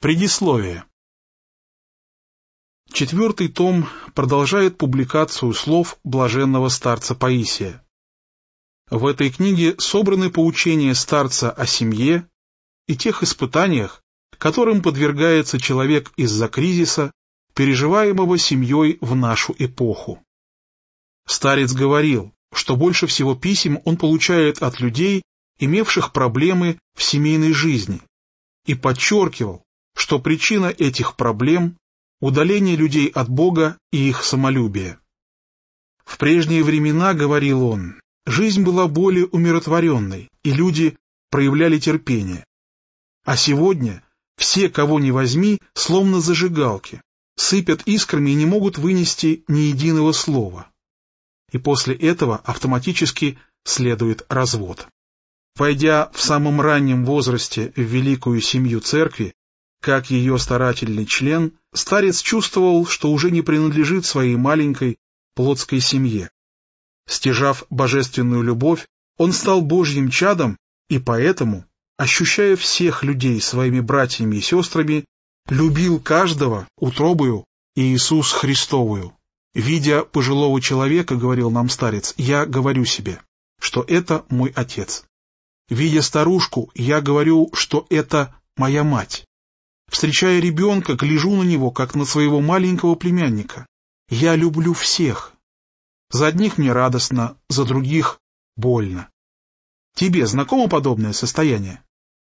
Предисловие. 4-й том продолжает публикацию слов блаженного старца Паисия. В этой книге собраны поучения старца о семье и тех испытаниях, которым подвергается человек из-за кризиса, переживаемого семьей в нашу эпоху. Старец говорил, что больше всего писем он получает от людей, имевших проблемы в семейной жизни, и подчеркивал, что причина этих проблем – удаление людей от Бога и их самолюбия. В прежние времена, говорил он, жизнь была более умиротворенной, и люди проявляли терпение. А сегодня все, кого ни возьми, словно зажигалки, сыпят искрами и не могут вынести ни единого слова. И после этого автоматически следует развод. Войдя в самом раннем возрасте в великую семью церкви, как ее старательный член, старец чувствовал, что уже не принадлежит своей маленькой плотской семье. Стяжав божественную любовь, он стал Божьим чадом и поэтому, ощущая всех людей своими братьями и сестрами, любил каждого утробою Иисус Христовую. Видя пожилого человека, говорил нам старец, я говорю себе, что это мой отец. Видя старушку, я говорю, что это моя мать. Встречая ребенка, гляжу на него, как на своего маленького племянника. Я люблю всех. За одних мне радостно, за других больно. Тебе знакомо подобное состояние?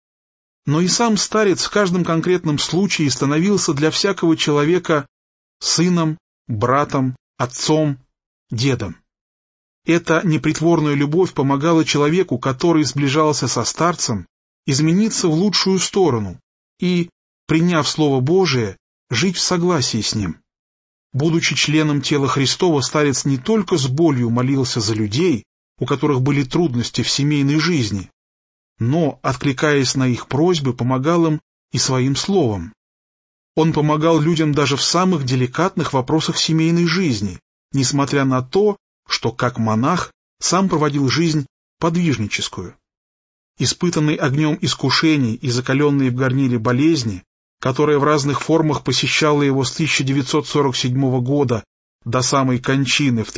Но и сам старец в каждом конкретном случае становился для всякого человека сыном, братом, отцом, дедом. Эта непритворная любовь помогала человеку, который сближался со старцем, измениться в лучшую сторону и, приняв Слово Божие, жить в согласии с ним. Будучи членом тела Христова, старец не только с болью молился за людей, у которых были трудности в семейной жизни, но, откликаясь на их просьбы, помогал им и своим словом. Он помогал людям даже в самых деликатных вопросах семейной жизни, несмотря на то, что, как монах, сам проводил жизнь подвижническую. Испытанный огнем искушений и закаленный в горниле болезни, которая в разных формах посещала его с 1947 года до самой кончины в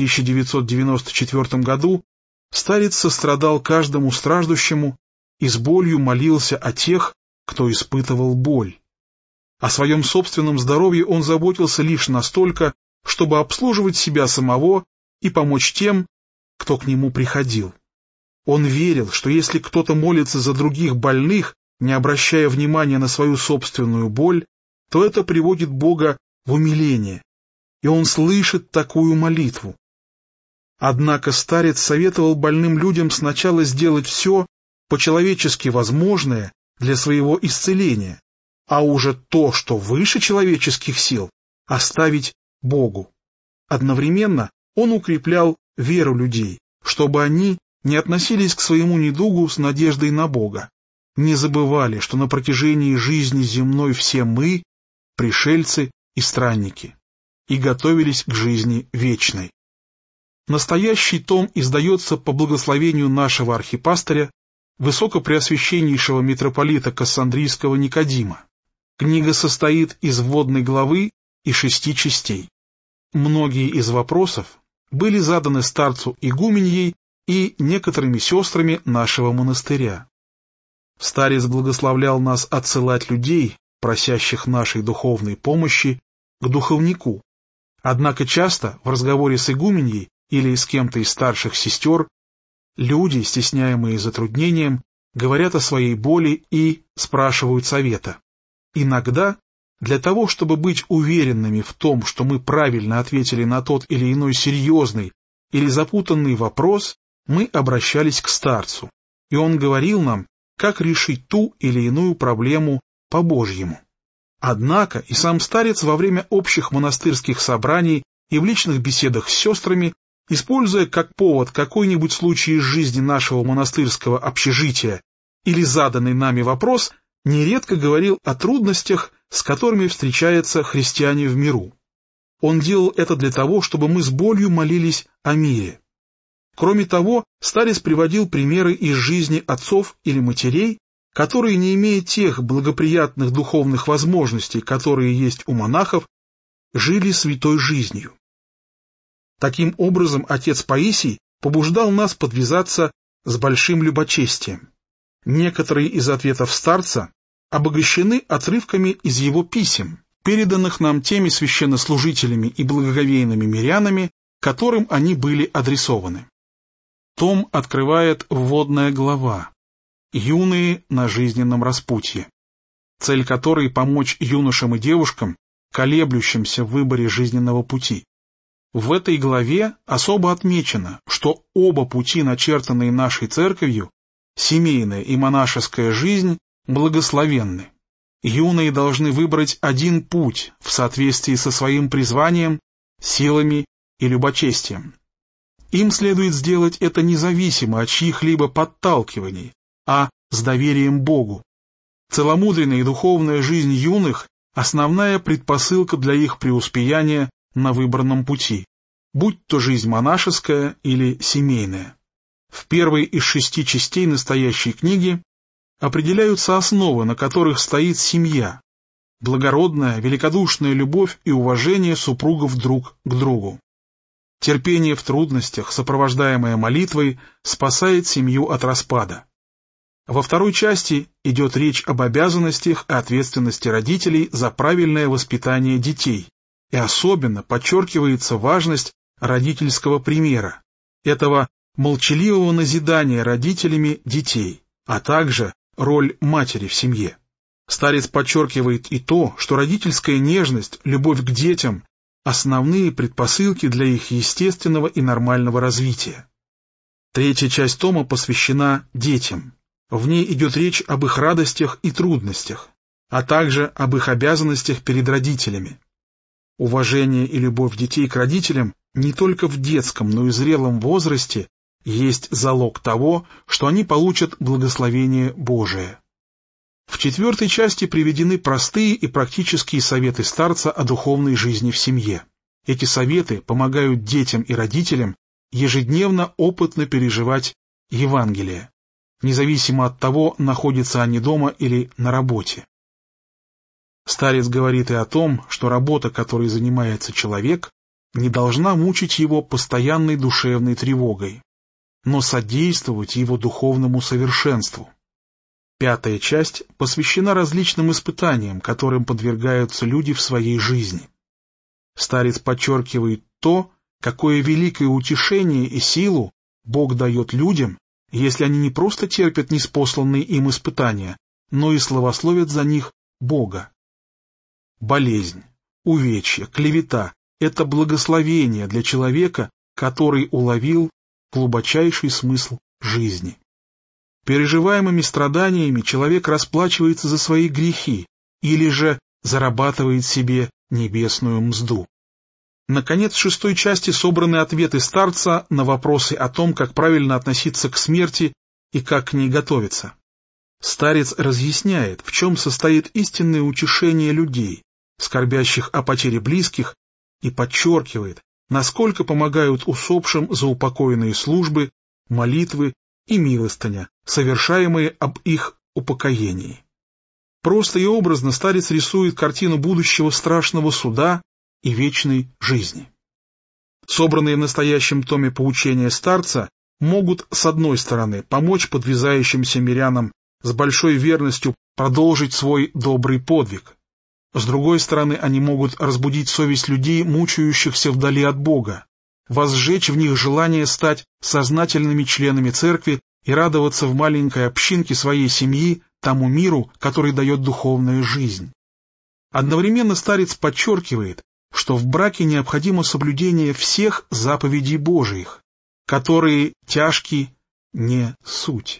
1994 году, старец сострадал каждому страждущему и с болью молился о тех, кто испытывал боль. О своем собственном здоровье он заботился лишь настолько, чтобы обслуживать себя самого и помочь тем, кто к нему приходил. Он верил, что если кто-то молится за других больных, не обращая внимания на свою собственную боль, то это приводит Бога в умиление, и он слышит такую молитву. Однако старец советовал больным людям сначала сделать все по-человечески возможное для своего исцеления, а уже то, что выше человеческих сил, оставить Богу. Одновременно он укреплял веру людей, чтобы они не относились к своему недугу с надеждой на Бога, не забывали, что на протяжении жизни земной все мы — пришельцы и странники, и готовились к жизни вечной. Настоящий том издается по благословению нашего архипастыря, высокопреосвященнейшего митрополита Кассандрийского Никодима. Книга состоит из вводной главы и 6 частей. Многие из вопросов были заданы старцу игуменьей и некоторыми сестрами нашего монастыря. Старец благословлял нас отсылать людей, просящих нашей духовной помощи, к духовнику. Однако часто в разговоре с игуменьей или с кем-то из старших сестер люди, стесняемые затруднением, говорят о своей боли и спрашивают совета. Иногда, для того, чтобы быть уверенными в том, что мы правильно ответили на тот или иной серьезный или запутанный вопрос, мы обращались к старцу, и он говорил нам, как решить ту или иную проблему по-божьему. Однако и сам старец во время общих монастырских собраний и в личных беседах с сестрами, используя как повод какой-нибудь случай из жизни нашего монастырского общежития или заданный нами вопрос, нередко говорил о трудностях, с которыми встречаются христиане в миру. Он делал это для того, чтобы мы с болью молились о мире. Кроме того, старец приводил примеры из жизни отцов или матерей, которые, не имея тех благоприятных духовных возможностей, которые есть у монахов, жили святой жизнью. Таким образом, отец Паисий побуждал нас подвязаться с большим любочестием. Некоторые из ответов старца обогащены отрывками из его писем, переданных нам теми священнослужителями и благоговейными мирянами, которым они были адресованы. Том открывает вводная глава «Юные на жизненном распутье», цель которой — помочь юношам и девушкам, колеблющимся в выборе жизненного пути. В этой главе особо отмечено, что оба пути, начертанные нашей церковью, семейная и монашеская жизнь, благословенны. Юные должны выбрать один путь в соответствии со своим призванием, силами и любочестием. Им следует сделать это независимо от чьих-либо подталкиваний, а с доверием Богу. Целомудренная и духовная жизнь юных – основная предпосылка для их преуспеяния на выбранном пути, будь то жизнь монашеская или семейная. В первой из 6 частей настоящей книги определяются основы, на которых стоит семья, благородная, великодушная любовь и уважение супругов друг к другу. Терпение в трудностях, сопровождаемое молитвой, спасает семью от распада. Во второй части идет речь об обязанностях и ответственности родителей за правильное воспитание детей, и особенно подчеркивается важность родительского примера, этого молчаливого назидания родителями детей, а также роль матери в семье. Старец подчеркивает и то, что родительская нежность, любовь к детям – основные предпосылки для их естественного и нормального развития. Третья часть тома посвящена детям. В ней идет речь об их радостях и трудностях, а также об их обязанностях перед родителями. Уважение и любовь детей к родителям не только в детском, но и зрелом возрасте есть залог того, что они получат благословение Божие. В 4 части приведены простые и практические советы старца о духовной жизни в семье. Эти советы помогают детям и родителям ежедневно опытно переживать Евангелие, независимо от того, находятся они дома или на работе. Старец говорит и о том, что работа, которой занимается человек, не должна мучить его постоянной душевной тревогой, но содействовать его духовному совершенству. 5 часть посвящена различным испытаниям, которым подвергаются люди в своей жизни. Старец подчеркивает то, какое великое утешение и силу Бог дает людям, если они не просто терпят ниспосланные им испытания, но и славословят за них Бога. Болезнь, увечья, клевета – это благословение для человека, который уловил глубочайший смысл жизни. Переживаемыми страданиями человек расплачивается за свои грехи или же зарабатывает себе небесную мзду. Наконец, в 6 части собраны ответы старца на вопросы о том, как правильно относиться к смерти и как к ней готовиться. Старец разъясняет, в чем состоит истинное утешение людей, скорбящих о потере близких, и подчеркивает, насколько помогают усопшим заупокоенные службы, молитвы и милостыня, совершаемые об их упокоении. Просто и образно старец рисует картину будущего страшного суда и вечной жизни. Собранные в настоящем томе поучения старца могут, с одной стороны, помочь подвязающимся мирянам с большой верностью продолжить свой добрый подвиг. С другой стороны, они могут разбудить совесть людей, мучающихся вдали от Бога, возжечь в них желание стать сознательными членами церкви и радоваться в маленькой общинке своей семьи тому миру, который дает духовная жизнь. Одновременно старец подчеркивает, что в браке необходимо соблюдение всех заповедей Божиих, которые тяжки не суть.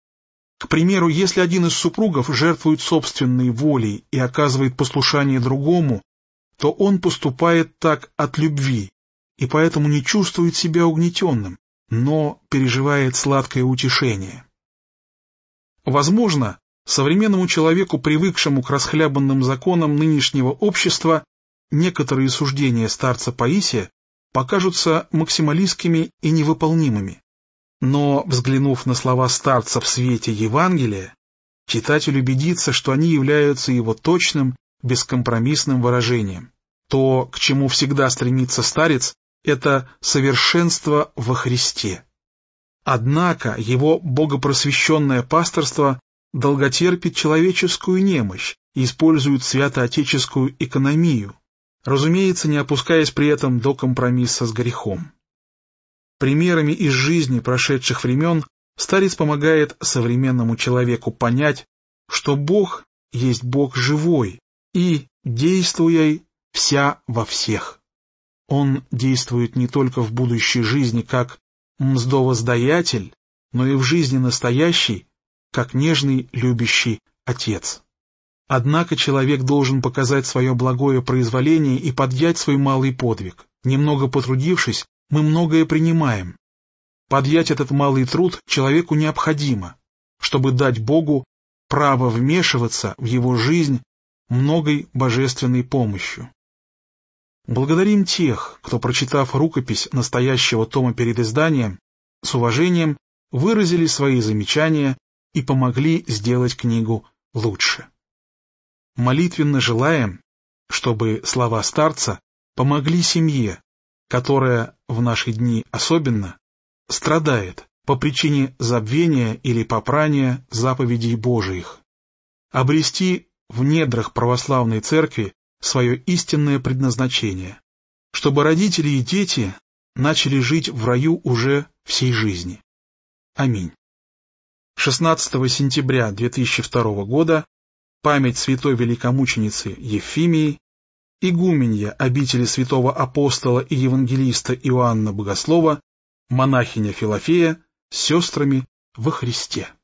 К примеру, если один из супругов жертвует собственной волей и оказывает послушание другому, то он поступает так от любви и поэтому не чувствует себя угнетенным, но переживает сладкое утешение. Возможно, современному человеку, привыкшему к расхлябанным законам нынешнего общества, некоторые суждения старца Паисия покажутся максималистскими и невыполнимыми. Но, взглянув на слова старца в свете Евангелия, читатель убедится, что они являются его точным, бескомпромиссным выражением. То, к чему всегда стремится старец, это совершенство во Христе. Однако его богопросвещенное пасторство долготерпит человеческую немощь и использует святоотеческую экономию, разумеется, не опускаясь при этом до компромисса с грехом. Примерами из жизни прошедших времен старец помогает современному человеку понять, что Бог есть Бог живой и, действуя, вся во всех. Он действует не только в будущей жизни как мздовоздаятель, но и в жизни настоящей, как нежный любящий Отец. Однако человек должен показать свое благое произволение и подъять свой малый подвиг. Немного потрудившись, мы многое принимаем. Подъять этот малый труд человеку необходимо, чтобы дать Богу право вмешиваться в его жизнь многой божественной помощью. Благодарим тех, кто, прочитав рукопись настоящего тома перед изданием, с уважением выразили свои замечания и помогли сделать книгу лучше. Молитвенно желаем, чтобы слова старца помогли семье, которая в наши дни особенно страдает по причине забвения или попрания заповедей Божиих, обрести в недрах православной церкви свое истинное предназначение, чтобы родители и дети начали жить в раю уже всей жизни. Аминь. 16 сентября 2002 года память святой великомученицы Евфимии, игуменья обители святого апостола и евангелиста Иоанна Богослова, монахиня Филофея с сестрами во Христе.